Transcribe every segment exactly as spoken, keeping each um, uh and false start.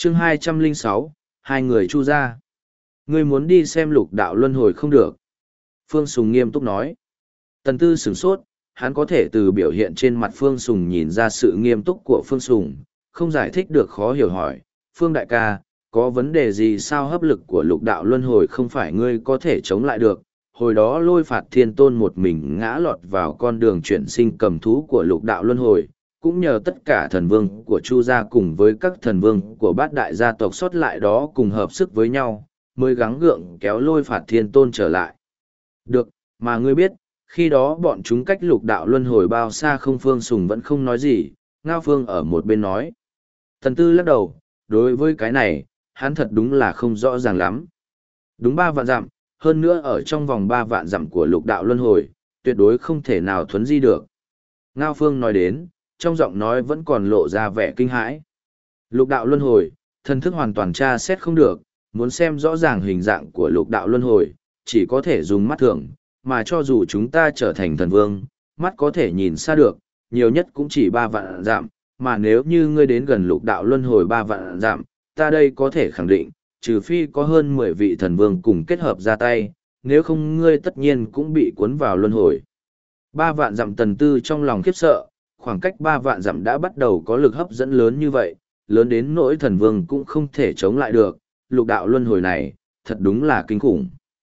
chương hai trăm lẻ sáu, hai người chu ra. Ngươi muốn đi xem lục đạo luân hồi không được. Phương Sùng nghiêm túc nói. Tần Tư sửng sốt, hắn có thể từ biểu hiện trên mặt Phương Sùng nhìn ra sự nghiêm túc của Phương Sùng, không giải thích được khó hiểu hỏi. Phương đại ca, có vấn đề gì sao hấp lực của lục đạo luân hồi không phải ngươi có thể chống lại được? Hồi đó lôi phạt thiên tôn một mình ngã lọt vào con đường chuyển sinh cầm thú của lục đạo luân hồi, cũng nhờ tất cả thần vương của Chu gia cùng với các thần vương của bát đại gia tộc sót lại đó cùng hợp sức với nhau, mới gắng gượng kéo lôi phạt thiên tôn trở lại. Được, mà ngươi biết, khi đó bọn chúng cách lục đạo luân hồi bao xa không? Phương Sùng vẫn không nói gì, Ngao Phương ở một bên nói. Thần Tư lắc đầu, đối với cái này, hắn thật đúng là không rõ ràng lắm. Đúng ba vạn dặm, hơn nữa ở trong vòng ba vạn dặm của lục đạo luân hồi, tuyệt đối không thể nào thuấn di được. Ngao Phương nói đến, trong giọng nói vẫn còn lộ ra vẻ kinh hãi. Lục đạo luân hồi, thần thức hoàn toàn tra xét không được, muốn xem rõ ràng hình dạng của lục đạo luân hồi, chỉ có thể dùng mắt thường, mà cho dù chúng ta trở thành thần vương, mắt có thể nhìn xa được, nhiều nhất cũng chỉ ba vạn dặm, mà nếu như ngươi đến gần lục đạo luân hồi ba vạn dặm, ta đây có thể khẳng định, trừ phi có hơn mười vị thần vương cùng kết hợp ra tay, nếu không ngươi tất nhiên cũng bị cuốn vào luân hồi. Ba vạn dặm. Tần Tư trong lòng khiếp sợ, khoảng cách ba vạn dặm đã bắt đầu có lực hấp dẫn lớn như vậy, lớn đến nỗi thần vương cũng không thể chống lại được, lục đạo luân hồi này, thật đúng là kinh khủng.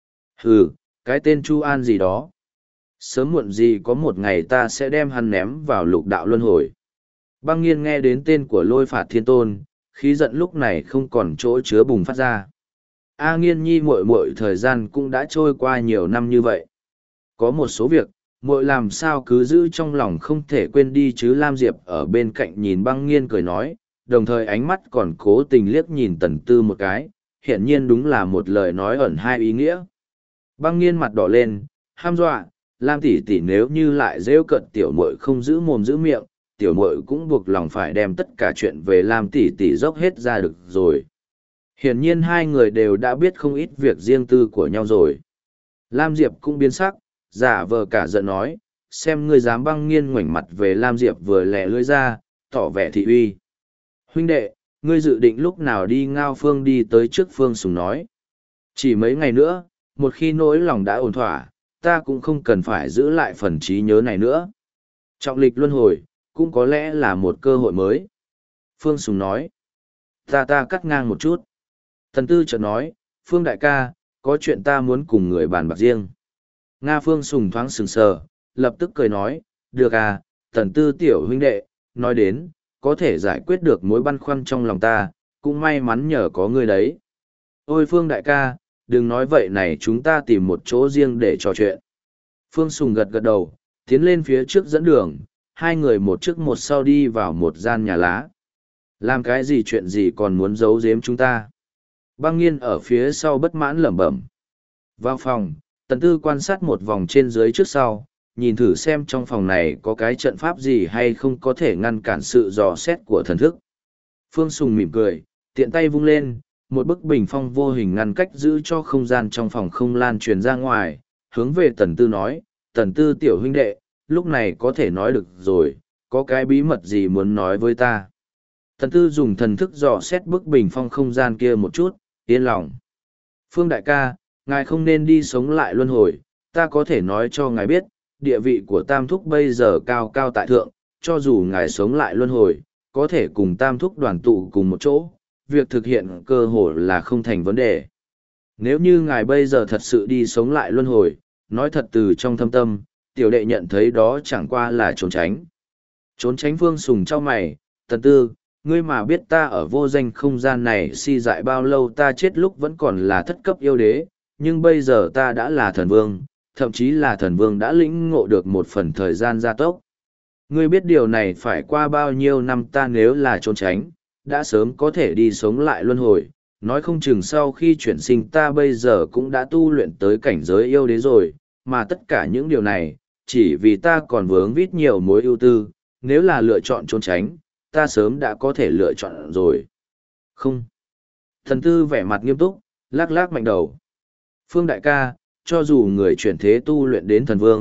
Hừ, cái tên Chu An gì đó. Sớm muộn gì có một ngày ta sẽ đem hắn ném vào lục đạo luân hồi. Băng Nghiên nghe đến tên của lôi phạt thiên tôn, khí giận lúc này không còn chỗ chứa bùng phát ra. A Nghiên nhi muội muội thời gian cũng đã trôi qua nhiều năm như vậy. Có một số việc, muội làm sao cứ giữ trong lòng không thể quên đi chứ. Lam Diệp ở bên cạnh nhìn Băng Nghiên cười nói, đồng thời ánh mắt còn cố tình liếc nhìn Tần Tư một cái, hiển nhiên đúng là một lời nói ẩn hai ý nghĩa. Băng Nghiên mặt đỏ lên, ham dọa, Lam tỷ tỷ nếu như lại rêu cợt tiểu muội không giữ mồm giữ miệng, tiểu muội cũng buộc lòng phải đem tất cả chuyện về Lam tỷ tỷ dốc hết ra được rồi. Hiển nhiên hai người đều đã biết không ít việc riêng tư của nhau rồi. Lam Diệp cũng biến sắc, giả vờ cả giận nói, xem ngươi dám. Băng Nghiên ngoảnh mặt về Lam Diệp vừa lẹ lưỡi ra, tỏ vẻ thị uy. Huynh đệ, ngươi dự định lúc nào đi? Ngao Phương đi tới trước Phương Sùng nói. Chỉ mấy ngày nữa, một khi nỗi lòng đã ổn thỏa, ta cũng không cần phải giữ lại phần trí nhớ này nữa. Trọng lịch luân hồi, cũng có lẽ là một cơ hội mới. Phương Sùng nói. Ta ta cắt ngang một chút. Thần Tư chợt nói, Phương đại ca, có chuyện ta muốn cùng người bàn bạc riêng. Nga Phương Sùng thoáng sừng sờ, lập tức cười nói, được à, Thần Tư tiểu huynh đệ, nói đến, có thể giải quyết được mối băn khoăn trong lòng ta, cũng may mắn nhờ có ngươi đấy. Ôi Phương đại ca, đừng nói vậy này, chúng ta tìm một chỗ riêng để trò chuyện. Phương Sùng gật gật đầu, tiến lên phía trước dẫn đường, hai người một trước một sau đi vào một gian nhà lá. Làm cái gì chuyện gì còn muốn giấu giếm chúng ta? Băng Nghiên ở phía sau bất mãn lẩm bẩm. Vào phòng, Tần Tư quan sát một vòng trên dưới trước sau, nhìn thử xem trong phòng này có cái trận pháp gì hay không có thể ngăn cản sự dò xét của thần thức. Phương Sùng mỉm cười, tiện tay vung lên, một bức bình phong vô hình ngăn cách giữ cho không gian trong phòng không lan truyền ra ngoài, hướng về Tần Tư nói, Tần Tư tiểu huynh đệ, lúc này có thể nói được rồi, có cái bí mật gì muốn nói với ta? Tần Tư dùng thần thức dò xét bức bình phong không gian kia một chút, yên lòng. Phương đại ca, ngài không nên đi sống lại luân hồi, ta có thể nói cho ngài biết, địa vị của Tam Thúc bây giờ cao cao tại thượng, cho dù ngài sống lại luân hồi, có thể cùng Tam Thúc đoàn tụ cùng một chỗ, việc thực hiện cơ hội là không thành vấn đề. Nếu như ngài bây giờ thật sự đi sống lại luân hồi, nói thật từ trong thâm tâm, tiểu đệ nhận thấy đó chẳng qua là trốn tránh. Trốn tránh? Phương Sùng trong mày, Tần Tư, ngươi mà biết ta ở vô danh không gian này si dại bao lâu. Ta chết lúc vẫn còn là thất cấp yêu đế, nhưng bây giờ ta đã là thần vương, thậm chí là thần vương đã lĩnh ngộ được một phần thời gian gia tốc. Ngươi biết điều này phải qua bao nhiêu năm? Ta nếu là trốn tránh, đã sớm có thể đi sống lại luân hồi, nói không chừng sau khi chuyển sinh ta bây giờ cũng đã tu luyện tới cảnh giới yêu đế rồi, mà tất cả những điều này, chỉ vì ta còn vướng vít nhiều mối ưu tư, nếu là lựa chọn trốn tránh, ta sớm đã có thể lựa chọn rồi. Không. Thần Tư vẻ mặt nghiêm túc, lắc lắc mạnh đầu. Phương đại ca, cho dù người chuyển thế tu luyện đến thần vương,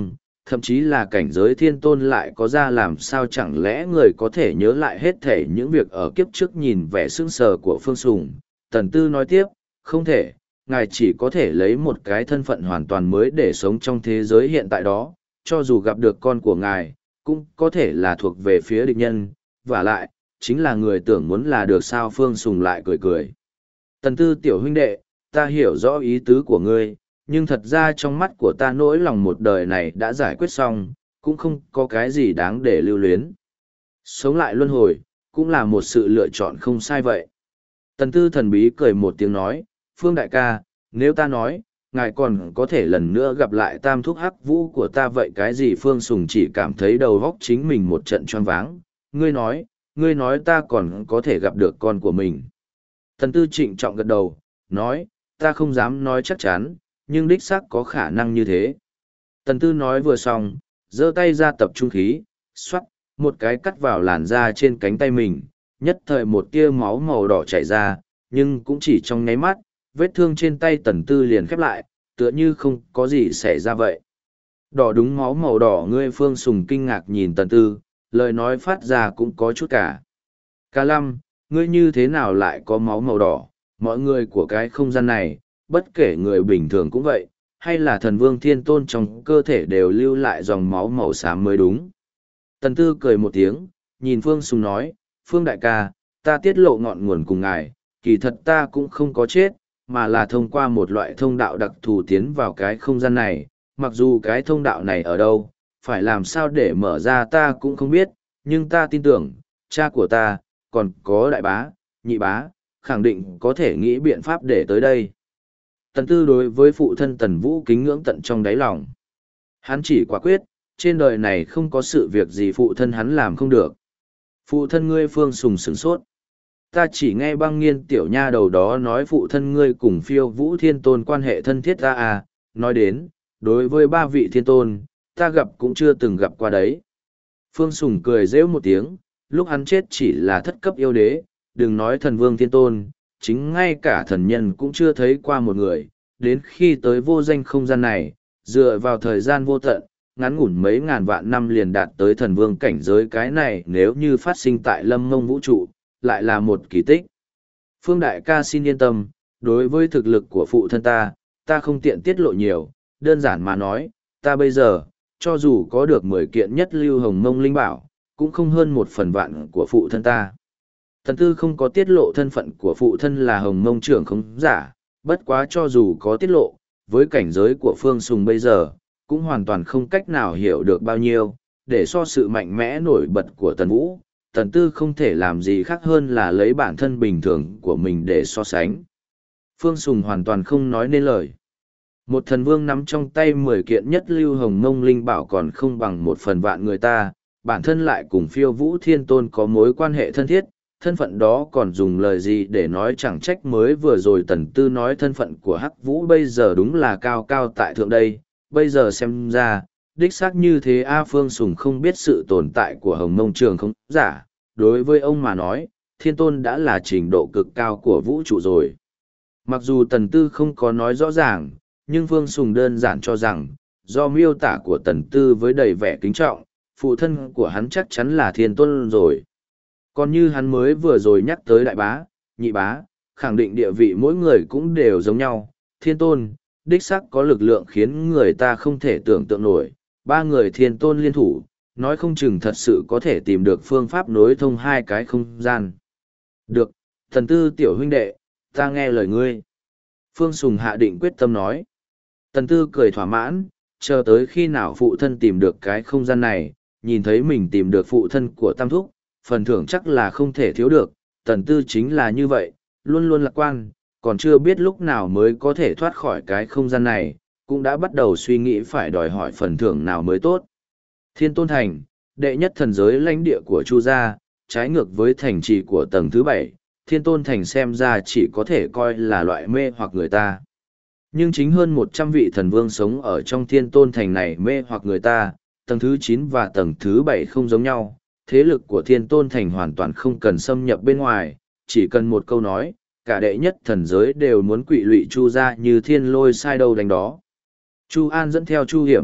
thậm chí là cảnh giới thiên tôn lại có ra làm sao chẳng lẽ người có thể nhớ lại hết thể những việc ở kiếp trước. Nhìn vẻ sững sờ của Phương Sùng, Tần Tư nói tiếp, không thể, ngài chỉ có thể lấy một cái thân phận hoàn toàn mới để sống trong thế giới hiện tại đó, cho dù gặp được con của ngài, cũng có thể là thuộc về phía địch nhân, và lại, chính là người tưởng muốn là được sao. Phương Sùng lại cười cười. Tần Tư tiểu huynh đệ, ta hiểu rõ ý tứ của ngươi, nhưng thật ra trong mắt của ta nỗi lòng một đời này đã giải quyết xong, cũng không có cái gì đáng để lưu luyến. Sống lại luân hồi, cũng là một sự lựa chọn không sai vậy. Tần Tư thần bí cười một tiếng nói, Phương đại ca, nếu ta nói, ngài còn có thể lần nữa gặp lại tam thúc hắc vũ của ta vậy cái gì? Phương Sùng chỉ cảm thấy đầu óc chính mình một trận choáng váng. Ngươi nói, ngươi nói ta còn có thể gặp được con của mình. Tần Tư trịnh trọng gật đầu, nói, ta không dám nói chắc chắn, nhưng đích xác có khả năng như thế. Tần Tư nói vừa xong, giơ tay ra tập trung khí, xoắt, một cái cắt vào làn da trên cánh tay mình, nhất thời một tia máu màu đỏ chảy ra, nhưng cũng chỉ trong nháy mắt, vết thương trên tay Tần Tư liền khép lại, tựa như không có gì xảy ra vậy. Đỏ đúng máu màu đỏ. Ngươi? Phương Sùng kinh ngạc nhìn Tần Tư, lời nói phát ra cũng có chút cả. Ca Lâm, ngươi như thế nào lại có máu màu đỏ? Mọi người của cái không gian này, bất kể người bình thường cũng vậy, hay là thần vương thiên tôn trong cơ thể đều lưu lại dòng máu màu xám mới đúng. Tần Tư cười một tiếng, nhìn Phương Sùng nói, Phương đại ca, ta tiết lộ ngọn nguồn cùng ngài, kỳ thật ta cũng không có chết, mà là thông qua một loại thông đạo đặc thù tiến vào cái không gian này, mặc dù cái thông đạo này ở đâu, phải làm sao để mở ra ta cũng không biết, nhưng ta tin tưởng, cha của ta, còn có đại bá, nhị bá, khẳng định có thể nghĩ biện pháp để tới đây. Tần Tư đối với phụ thân Tần Vũ kính ngưỡng tận trong đáy lòng. Hắn chỉ quả quyết, trên đời này không có sự việc gì phụ thân hắn làm không được. Phụ thân ngươi? Phương Sùng sửng sốt. Ta chỉ nghe Băng Nghiên tiểu nha đầu đó nói phụ thân ngươi cùng Phiêu Vũ Thiên Tôn quan hệ thân thiết ra à, nói đến, đối với ba vị thiên tôn, ta gặp cũng chưa từng gặp qua đấy. Phương Sùng cười rêu một tiếng, lúc hắn chết chỉ là thất cấp yêu đế, đừng nói thần vương thiên tôn, chính ngay cả thần nhân cũng chưa thấy qua một người, đến khi tới vô danh không gian này, dựa vào thời gian vô tận, ngắn ngủn mấy ngàn vạn năm liền đạt tới thần vương cảnh giới. Cái này nếu như phát sinh tại lâm mông vũ trụ, lại là một kỳ tích. Phương đại ca xin yên tâm, đối với thực lực của phụ thân ta, ta không tiện tiết lộ nhiều, đơn giản mà nói, ta bây giờ, cho dù có được mười kiện nhất lưu hồng mông linh bảo, cũng không hơn một phần vạn của phụ thân ta. Tần Tư không có tiết lộ thân phận của phụ thân là hồng mông trưởng không giả, bất quá cho dù có tiết lộ, với cảnh giới của Phương Sùng bây giờ, cũng hoàn toàn không cách nào hiểu được bao nhiêu, để so sự mạnh mẽ nổi bật của Tần Vũ. Tần Tư không thể làm gì khác hơn là lấy bản thân bình thường của mình để so sánh. Phương Sùng hoàn toàn không nói nên lời. Một thần vương nắm trong tay mười kiện nhất lưu hồng mông linh bảo còn không bằng một phần vạn người ta, bản thân lại cùng Phiêu Vũ Thiên Tôn có mối quan hệ thân thiết, thân phận đó còn dùng lời gì để nói. Chẳng trách mới vừa rồi Tần Tư nói thân phận của Hắc Vũ bây giờ đúng là cao cao tại thượng đây, bây giờ xem ra, đích xác như thế. A Phương Sùng không biết sự tồn tại của hồng mông trường không giả, đối với ông mà nói, thiên tôn đã là trình độ cực cao của vũ trụ rồi. Mặc dù Tần Tư không có nói rõ ràng, nhưng Phương Sùng đơn giản cho rằng, do miêu tả của Tần Tư với đầy vẻ kính trọng, phụ thân của hắn chắc chắn là thiên tôn rồi. Còn như hắn mới vừa rồi nhắc tới đại bá, nhị bá, khẳng định địa vị mỗi người cũng đều giống nhau. Thiên tôn, đích xác có lực lượng khiến người ta không thể tưởng tượng nổi. Ba người thiên tôn liên thủ, nói không chừng thật sự có thể tìm được phương pháp nối thông hai cái không gian. Được, Tần Tư tiểu huynh đệ, ta nghe lời ngươi. Phương Sùng hạ định quyết tâm nói. Tần Tư cười thỏa mãn, chờ tới khi nào phụ thân tìm được cái không gian này, nhìn thấy mình tìm được phụ thân của Tam Thúc, phần thưởng chắc là không thể thiếu được. Tần Tư chính là như vậy, luôn luôn lạc quan, còn chưa biết lúc nào mới có thể thoát khỏi cái không gian này, cũng đã bắt đầu suy nghĩ phải đòi hỏi phần thưởng nào mới tốt. Thiên Tôn Thành, đệ nhất thần giới lãnh địa của Chu gia, trái ngược với thành trì của tầng thứ bảy, Thiên Tôn Thành xem ra chỉ có thể coi là loại mê hoặc người ta. Nhưng chính hơn một trăm vị thần vương sống ở trong Thiên Tôn Thành này mê hoặc người ta, tầng thứ chín và tầng thứ bảy không giống nhau, thế lực của Thiên Tôn Thành hoàn toàn không cần xâm nhập bên ngoài, chỉ cần một câu nói, cả đệ nhất thần giới đều muốn quỵ lụy Chu gia như thiên lôi sai đâu đánh đó. Chu An dẫn theo Chu Hiểm,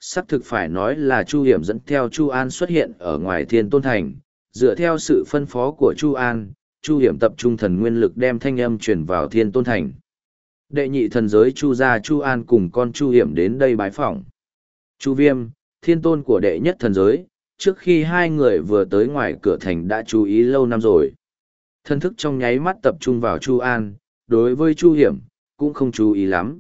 xác thực phải nói là Chu Hiểm dẫn theo Chu An xuất hiện ở ngoài Thiên Tôn Thành, dựa theo sự phân phó của Chu An, Chu Hiểm tập trung thần nguyên lực đem thanh âm truyền vào Thiên Tôn Thành. Đệ nhị thần giới Chu gia Chu An cùng con Chu Hiểm đến đây bái phỏng. Chu Viêm, thiên tôn của đệ nhất thần giới, trước khi hai người vừa tới ngoài cửa thành đã chú ý lâu năm rồi. Thân thức trong nháy mắt tập trung vào Chu An, đối với Chu Hiểm, cũng không chú ý lắm.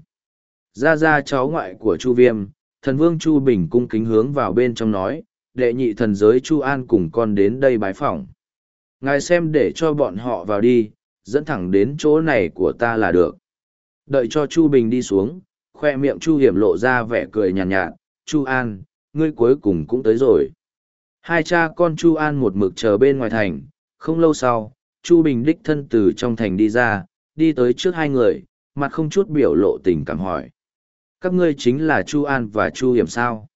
Ra ra cháu ngoại của Chu Viêm, thần vương Chu Bình cung kính hướng vào bên trong nói, đệ nhị thần giới Chu An cùng con đến đây bái phỏng. Ngài xem để cho bọn họ vào đi, dẫn thẳng đến chỗ này của ta là được. Đợi cho Chu Bình đi xuống, khoe miệng Chu Hiểm lộ ra vẻ cười nhàn nhạt, nhạt, Chu An, ngươi cuối cùng cũng tới rồi. Hai cha con Chu An một mực chờ bên ngoài thành, không lâu sau, Chu Bình đích thân từ trong thành đi ra, đi tới trước hai người, mặt không chút biểu lộ tình cảm hỏi. Các ngươi chính là Chu An và Chu Hiểm sao?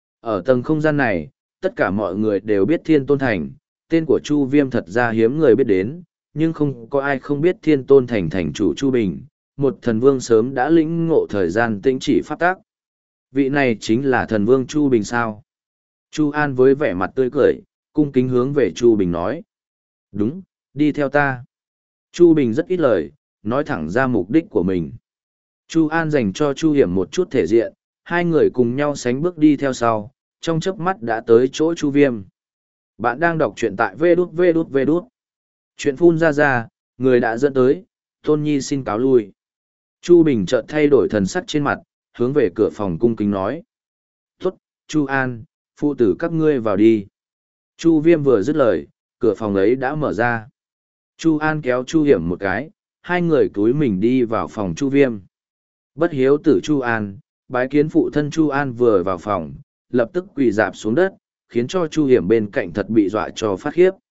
Ở tầng không gian này, tất cả mọi người đều biết Thiên Tôn Thành, tên của Chu Viêm thật ra hiếm người biết đến, nhưng không có ai không biết Thiên Tôn Thành thành chủ Chu Bình, một thần vương sớm đã lĩnh ngộ thời gian tĩnh chỉ pháp tác. Vị này chính là thần vương Chu Bình sao? Chu An với vẻ mặt tươi cười, cung kính hướng về Chu Bình nói. Đúng, đi theo ta. Chu Bình rất ít lời, nói thẳng ra mục đích của mình. Chu An dành cho Chu Hiểm một chút thể diện, hai người cùng nhau sánh bước đi theo sau, trong chớp mắt đã tới chỗ Chu Viêm. Bạn đang đọc truyện tại vê đút vê đút vê đút. Chuyện phun ra ra, người đã dẫn tới, Tôn Nhi xin cáo lui. Chu Bình chợt thay đổi thần sắc trên mặt, hướng về cửa phòng cung kính nói. Tốt, Chu An, phụ tử các ngươi vào đi. Chu Viêm vừa dứt lời, cửa phòng ấy đã mở ra. Chu An kéo Chu Hiểm một cái, hai người cúi mình đi vào phòng Chu Viêm. Bất hiếu tử Chu An, bái kiến phụ thân Chu An vừa vào phòng, lập tức quỳ dạp xuống đất, khiến cho Chu Hiểm bên cạnh thật bị dọa cho phát khiếp.